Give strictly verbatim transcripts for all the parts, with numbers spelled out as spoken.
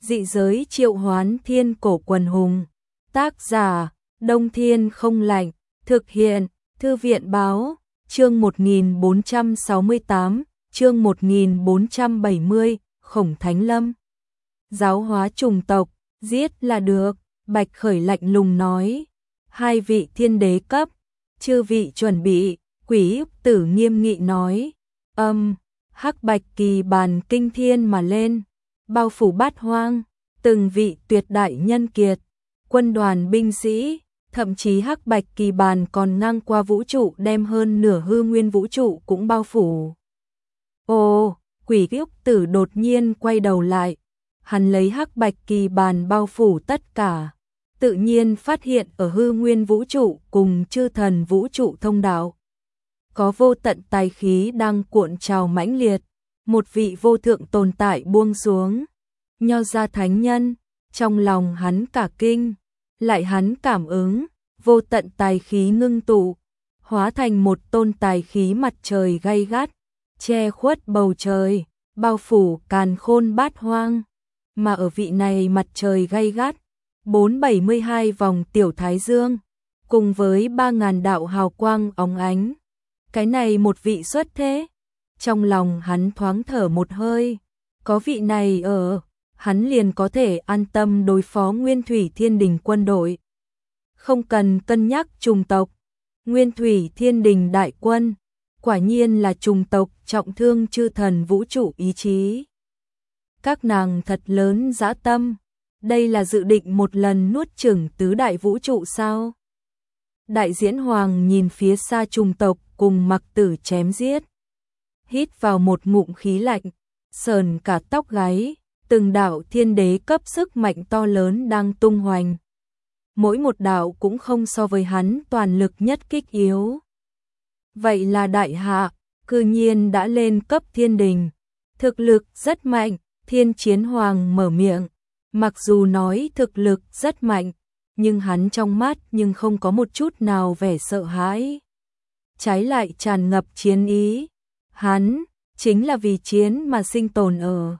Dị giới triệu hoán thiên cổ quần hùng. Tác giả, Đông Thiên Không Lạnh. Thực hiện, Thư viện Báo. Chương một nghìn bốn trăm sáu mươi tám, chương một nghìn bốn trăm bảy mươi, Khổng Thánh Lâm. Giáo hóa chủng tộc, giết là được, Bạch Khởi lạnh lùng nói. Hai vị thiên đế cấp, chư vị chuẩn bị, Quỷ Ức Tử nghiêm nghị nói. Âm, hắc bạch kỳ bàn kinh thiên mà lên, bao phủ bát hoang, từng vị tuyệt đại nhân kiệt, quân đoàn binh sĩ, thậm chí hắc bạch kỳ bàn còn ngang qua vũ trụ đem hơn nửa hư nguyên vũ trụ cũng bao phủ. Ồ, Quỷ Ức Tử đột nhiên quay đầu lại, hắn lấy hắc bạch kỳ bàn bao phủ tất cả, tự nhiên phát hiện ở hư nguyên vũ trụ cùng chư thần vũ trụ thông đạo. Có vô tận tài khí đang cuộn trào mãnh liệt, một vị vô thượng tồn tại buông xuống. Nho gia thánh nhân, trong lòng hắn cả kinh, lại hắn cảm ứng, vô tận tài khí ngưng tụ, hóa thành một tôn tài khí mặt trời gay gắt, che khuất bầu trời, bao phủ càn khôn bát hoang. Mà ở vị này mặt trời gay gắt, bốn bảy mươi hai vòng tiểu thái dương, cùng với ba ngàn đạo hào quang óng ánh. Cái này một vị xuất thế, trong lòng hắn thoáng thở một hơi, có vị này ở, hắn liền có thể an tâm đối phó Nguyên Thủy Thiên Đình quân đội. Không cần cân nhắc chủng tộc, Nguyên Thủy Thiên Đình đại quân, quả nhiên là chủng tộc trọng thương chư thần vũ trụ ý chí. Các nàng thật lớn dã tâm, đây là dự định một lần nuốt chửng tứ đại vũ trụ sao? Đại Diễn Hoàng nhìn phía xa chủng tộc cùng Mặc Tử chém giết, hít vào một ngụm khí lạnh, sờn cả tóc gáy, từng đạo thiên đế cấp sức mạnh to lớn đang tung hoành. Mỗi một đạo cũng không so với hắn toàn lực nhất kích yếu. Vậy là đại hạ, cư nhiên đã lên cấp thiên đình, thực lực rất mạnh. Thiên Chiến Hoàng mở miệng, mặc dù nói thực lực rất mạnh, nhưng hắn trong mắt nhưng không có một chút nào vẻ sợ hãi. Trái lại tràn ngập chiến ý. Hắn chính là vì chiến mà sinh tồn ở.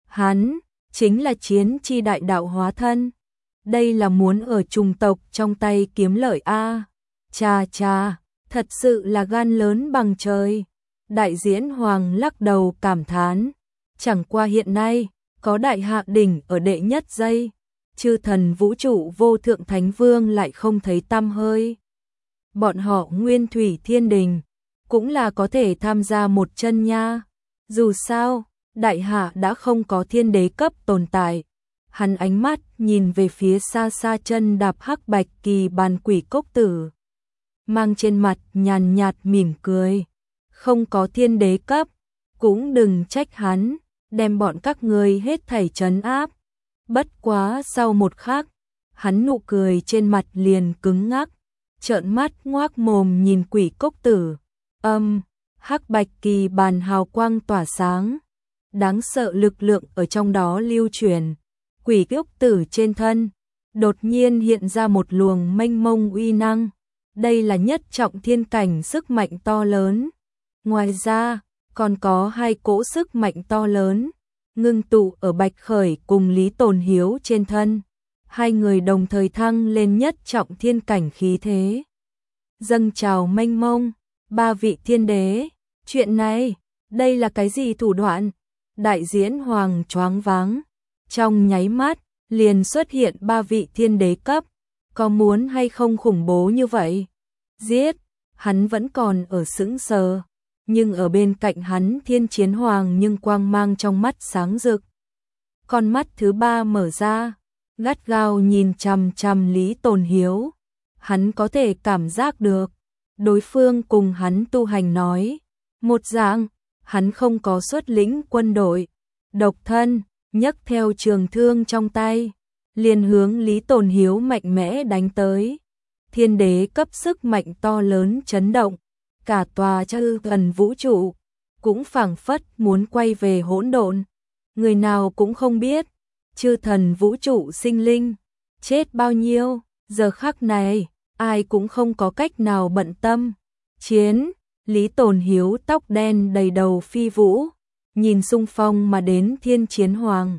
Hắn chính là chiến chi đại đạo hóa thân. Đây là muốn ở chủng tộc trong tay kiếm lợi a. Cha cha, thật sự là gan lớn bằng trời. Đại Diễn Hoàng lắc đầu cảm thán. Chẳng qua hiện nay, có đại hạ đỉnh ở đệ nhất giây, chư thần vũ trụ vô thượng thánh vương lại không thấy tăm hơi. Bọn họ Nguyên Thủy Thiên Đình, cũng là có thể tham gia một chân nha. Dù sao, đại hạ đã không có thiên đế cấp tồn tại. Hắn ánh mắt nhìn về phía xa xa chân đạp hắc bạch kỳ bàn Quỷ Cốc Tử, mang trên mặt nhàn nhạt mỉm cười. Không có thiên đế cấp, cũng đừng trách hắn, đem bọn các ngươi hết thảy trấn áp. Bất quá sau một khắc, hắn nụ cười trên mặt liền cứng ngắc, trợn mắt ngoác mồm nhìn Quỷ Cốc Tử. Âm, hắc bạch kỳ bàn hào quang tỏa sáng, đáng sợ lực lượng ở trong đó lưu truyền. Quỷ Cốc Tử trên thân, đột nhiên hiện ra một luồng mênh mông uy năng. Đây là nhất trọng thiên cảnh sức mạnh to lớn. Ngoài ra, còn có hai cỗ sức mạnh to lớn, ngưng tụ ở Bạch Khởi cùng Lý Tồn Hiếu trên thân. Hai người đồng thời thăng lên nhất trọng thiên cảnh khí thế. Dâng trào mênh mông, ba vị thiên đế, chuyện này, đây là cái gì thủ đoạn? Đại Diễn Hoàng choáng váng, trong nháy mắt, liền xuất hiện ba vị thiên đế cấp, có muốn hay không khủng bố như vậy? Giết, hắn vẫn còn ở sững sờ. Nhưng ở bên cạnh hắn Thiên Chiến Hoàng nhưng quang mang trong mắt sáng rực. Con mắt thứ ba mở ra, gắt gao nhìn chằm chằm Lý Tồn Hiếu. Hắn có thể cảm giác được, đối phương cùng hắn tu hành nói. Một dạng, hắn không có xuất lĩnh quân đội, độc thân, nhấc theo trường thương trong tay, liền hướng Lý Tồn Hiếu mạnh mẽ đánh tới. Thiên đế cấp sức mạnh to lớn chấn động. Cả tòa chư thần vũ trụ cũng phảng phất muốn quay về hỗn độn. Người nào cũng không biết chư thần vũ trụ sinh linh chết bao nhiêu. Giờ khắc này ai cũng không có cách nào bận tâm. Chiến, Lý Tồn Hiếu tóc đen đầy đầu phi vũ, nhìn xung phong mà đến Thiên Chiến Hoàng,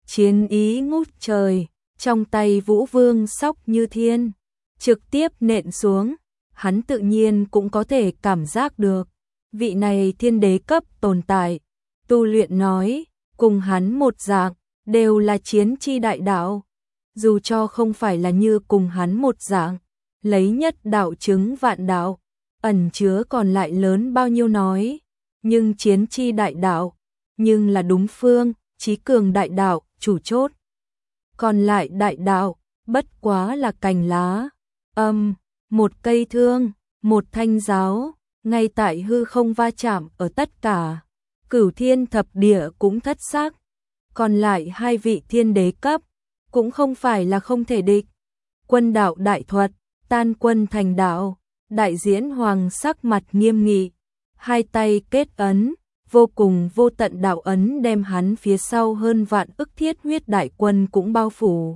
chiến ý ngút trời, trong tay Vũ Vương sóc như thiên, trực tiếp nện xuống, hắn tự nhiên cũng có thể cảm giác được. Vị này thiên đế cấp tồn tại, tu luyện nói, cùng hắn một dạng, đều là chiến chi đại đạo. Dù cho không phải là như cùng hắn một dạng, lấy nhất đạo chứng vạn đạo, ẩn chứa còn lại lớn bao nhiêu nói, nhưng chiến chi đại đạo, nhưng là đúng phương, chí cường đại đạo, chủ chốt. Còn lại đại đạo, bất quá là cành lá, âm, một cây thương, một thanh giáo, ngay tại hư không va chạm ở tất cả. Cửu thiên thập địa cũng thất xác, còn lại hai vị thiên đế cấp, cũng không phải là không thể địch. Quân đạo đại thuật, tan quân thành đạo, đại diễn hoàng sắc mặt nghiêm nghị, hai tay kết ấn, vô cùng vô tận đạo ấn đem hắn phía sau hơn vạn ức thiết huyết đại quân cũng bao phủ.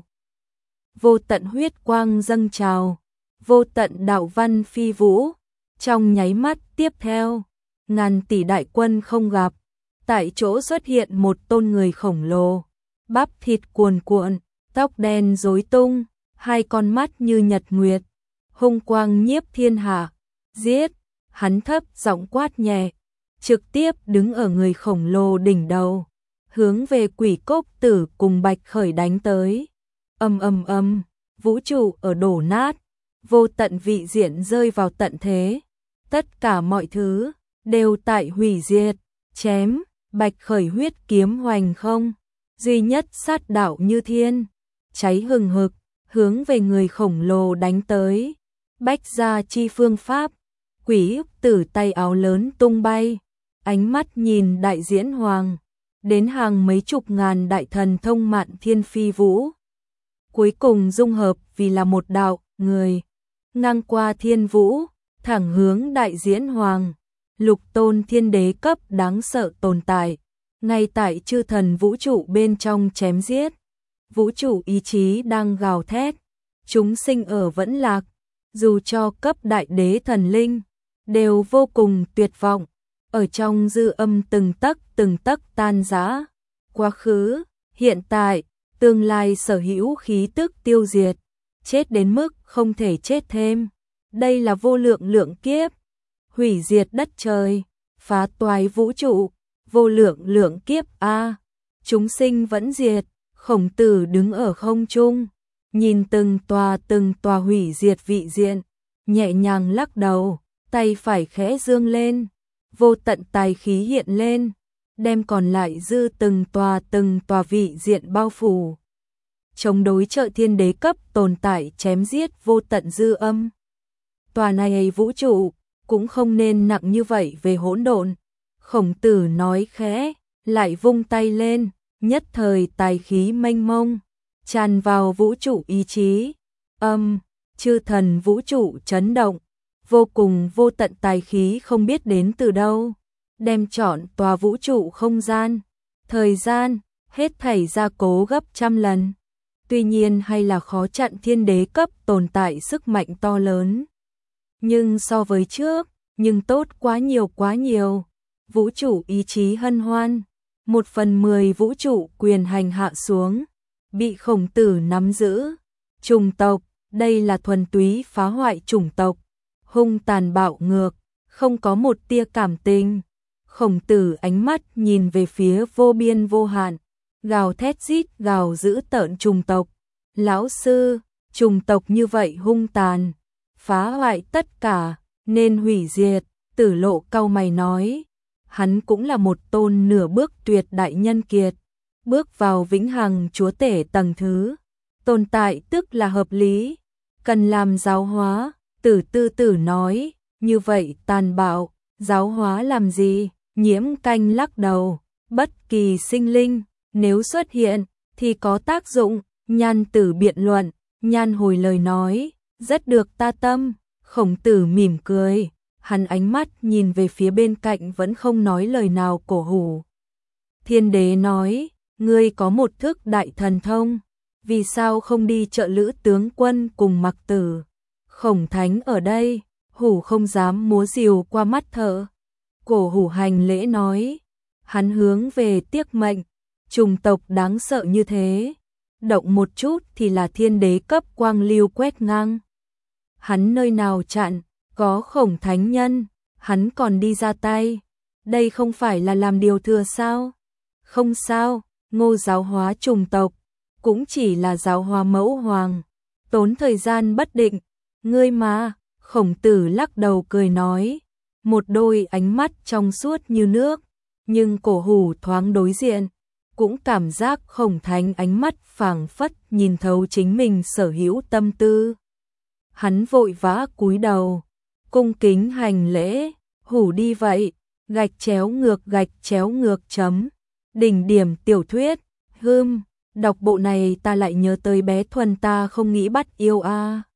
Vô tận huyết quang dâng trào, vô tận đạo văn phi vũ, trong nháy mắt tiếp theo, ngàn tỷ đại quân không gặp, tại chỗ xuất hiện một tôn người khổng lồ, bắp thịt cuồn cuộn, tóc đen rối tung, hai con mắt như nhật nguyệt, hung quang nhiếp thiên hạ, giết, hắn thấp giọng quát nhẹ, trực tiếp đứng ở người khổng lồ đỉnh đầu, hướng về Quỷ Cốc Tử cùng Bạch Khởi đánh tới. Ầm ầm ầm, vũ trụ ở đổ nát, vô tận vị diện rơi vào tận thế, tất cả mọi thứ đều tại hủy diệt, chém, Bạch Khởi huyết kiếm hoành không, duy nhất sát đạo như thiên, cháy hừng hực, hướng về người khổng lồ đánh tới. Bách gia chi phương pháp, Quỷ Tử tay áo lớn tung bay, ánh mắt nhìn đại diễn hoàng, đến hàng mấy chục ngàn đại thần thông mạn thiên phi vũ. Cuối cùng dung hợp vì là một đạo, người, ngang qua thiên vũ, thẳng hướng đại diễn hoàng, lục tôn thiên đế cấp đáng sợ tồn tại, ngay tại chư thần vũ trụ bên trong chém giết. Vũ trụ ý chí đang gào thét, chúng sinh ở vẫn lạc, dù cho cấp đại đế thần linh, đều vô cùng tuyệt vọng, ở trong dư âm từng tấc từng tấc tan rã. Quá khứ, hiện tại, tương lai sở hữu khí tức tiêu diệt, chết đến mức không thể chết thêm. Đây là vô lượng lượng kiếp, hủy diệt đất trời, phá toái vũ trụ, vô lượng lượng kiếp a. Chúng sinh vẫn diệt, Khổng Tử đứng ở không trung, nhìn từng tòa từng tòa hủy diệt vị diện, nhẹ nhàng lắc đầu, tay phải khẽ dương lên, vô tận tài khí hiện lên, đem còn lại dư từng tòa từng tòa vị diện bao phủ. Chống đối trợ thiên đế cấp tồn tại chém giết vô tận dư âm. Tòa này vũ trụ cũng không nên nặng như vậy về hỗn độn. Khổng Tử nói khẽ, lại vung tay lên, nhất thời tài khí mênh mông, tràn vào vũ trụ ý chí. Âm, chư thần vũ trụ chấn động, vô cùng vô tận tài khí không biết đến từ đâu, đem trọn tòa vũ trụ không gian, thời gian, hết thảy gia cố gấp trăm lần. Tuy nhiên hay là khó chặn thiên đế cấp tồn tại sức mạnh to lớn. Nhưng so với trước, nhưng tốt quá nhiều quá nhiều. Vũ trụ ý chí hân hoan, một phần mười vũ trụ quyền hành hạ xuống, bị Khổng Tử nắm giữ. Chủng tộc, đây là thuần túy phá hoại chủng tộc, hung tàn bạo ngược, không có một tia cảm tình. Khổng Tử ánh mắt nhìn về phía vô biên vô hạn, gào thét rít gào giữ tợn chủng tộc. Lão sư, chủng tộc như vậy hung tàn, phá hoại tất cả, nên hủy diệt. Tử Lộ cau mày nói, hắn cũng là một tôn nửa bước tuyệt đại nhân kiệt, bước vào vĩnh hằng chúa tể tầng thứ, tồn tại tức là hợp lý, cần làm giáo hóa. Tử Tư Tử nói, như vậy tàn bạo, giáo hóa làm gì? Nhiễm Canh lắc đầu, bất kỳ sinh linh, nếu xuất hiện, thì có tác dụng. Nhan Tử biện luận, Nhan hồi lời nói, rất được ta tâm. Khổng Tử mỉm cười, hắn ánh mắt nhìn về phía bên cạnh vẫn không nói lời nào Cổ Hủ. Thiên đế nói, ngươi có một thức đại thần thông, vì sao không đi trợ lữ tướng quân cùng Mặc Tử? Khổng Thánh ở đây, Hủ không dám múa rìu qua mắt thợ. Cổ Hủ hành lễ nói, hắn hướng về Tiếc Mệnh, Trùng tộc đáng sợ như thế, động một chút thì là thiên đế cấp quang lưu quét ngang. Hắn nơi nào chặn, có Khổng thánh nhân, hắn còn đi ra tay, đây không phải là làm điều thừa sao? Không sao, Ngô giáo hóa trùng tộc, cũng chỉ là giáo hóa mẫu hoàng, tốn thời gian bất định, ngươi mà, Khổng Tử lắc đầu cười nói, một đôi ánh mắt trong suốt như nước, nhưng cổ hủ thoáng đối diện, cũng cảm giác Khổng thánh ánh mắt phảng phất nhìn thấu chính mình sở hữu tâm tư. Hắn vội vã cúi đầu, cung kính hành lễ, hủ đi vậy, gạch chéo ngược gạch chéo ngược chấm. Đỉnh điểm tiểu thuyết, hưm, đọc bộ này ta lại nhớ tới bé Thuần ta không nghĩ bắt yêu a.